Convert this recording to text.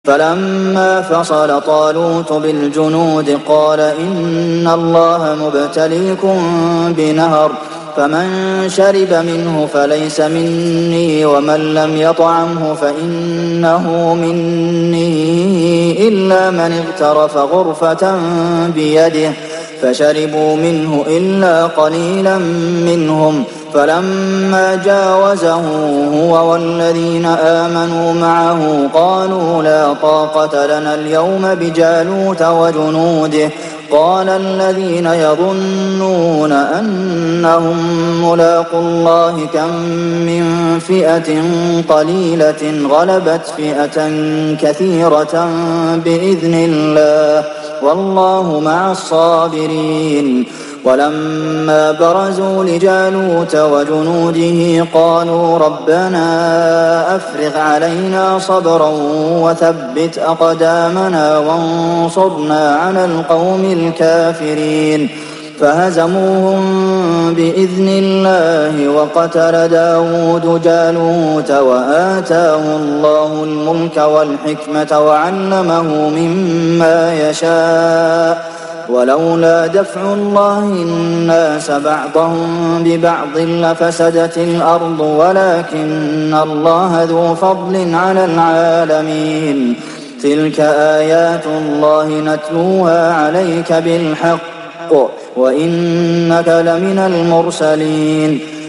فلما فصل طالوت بالجنود قال إن الله مبتليكم بنهر فمن شرب منه فليس مني ومن لم يطعمه فإنه مني إلا من اغترف غرفة بيده فشربوا منه إلا قليلا منهم فلما جاوزه هو والذين آمنوا معه قالوا لا طاقة لنا اليوم بجالوت وجنوده قال الذين يظنون أنهم ملاقو الله كم من فئة قليلة غلبت فئة كثيرة بإذن الله والله مع الصابرين ولما برزوا لجالوت وجنوده قالوا ربنا أفرغ علينا صبرا وثبت أقدامنا وانصرنا على القوم الكافرين فهزموهم بإذن الله وقتل داود جالوت وآتاه الله الملك والحكمة وعلمه مما يشاء ولولا دفع الله الناس بعضهم ببعض لفسدت الأرض ولكن الله ذو فضل على العالمين تلك آيات الله نتلوها عليك بالحق وإنك لمن المرسلين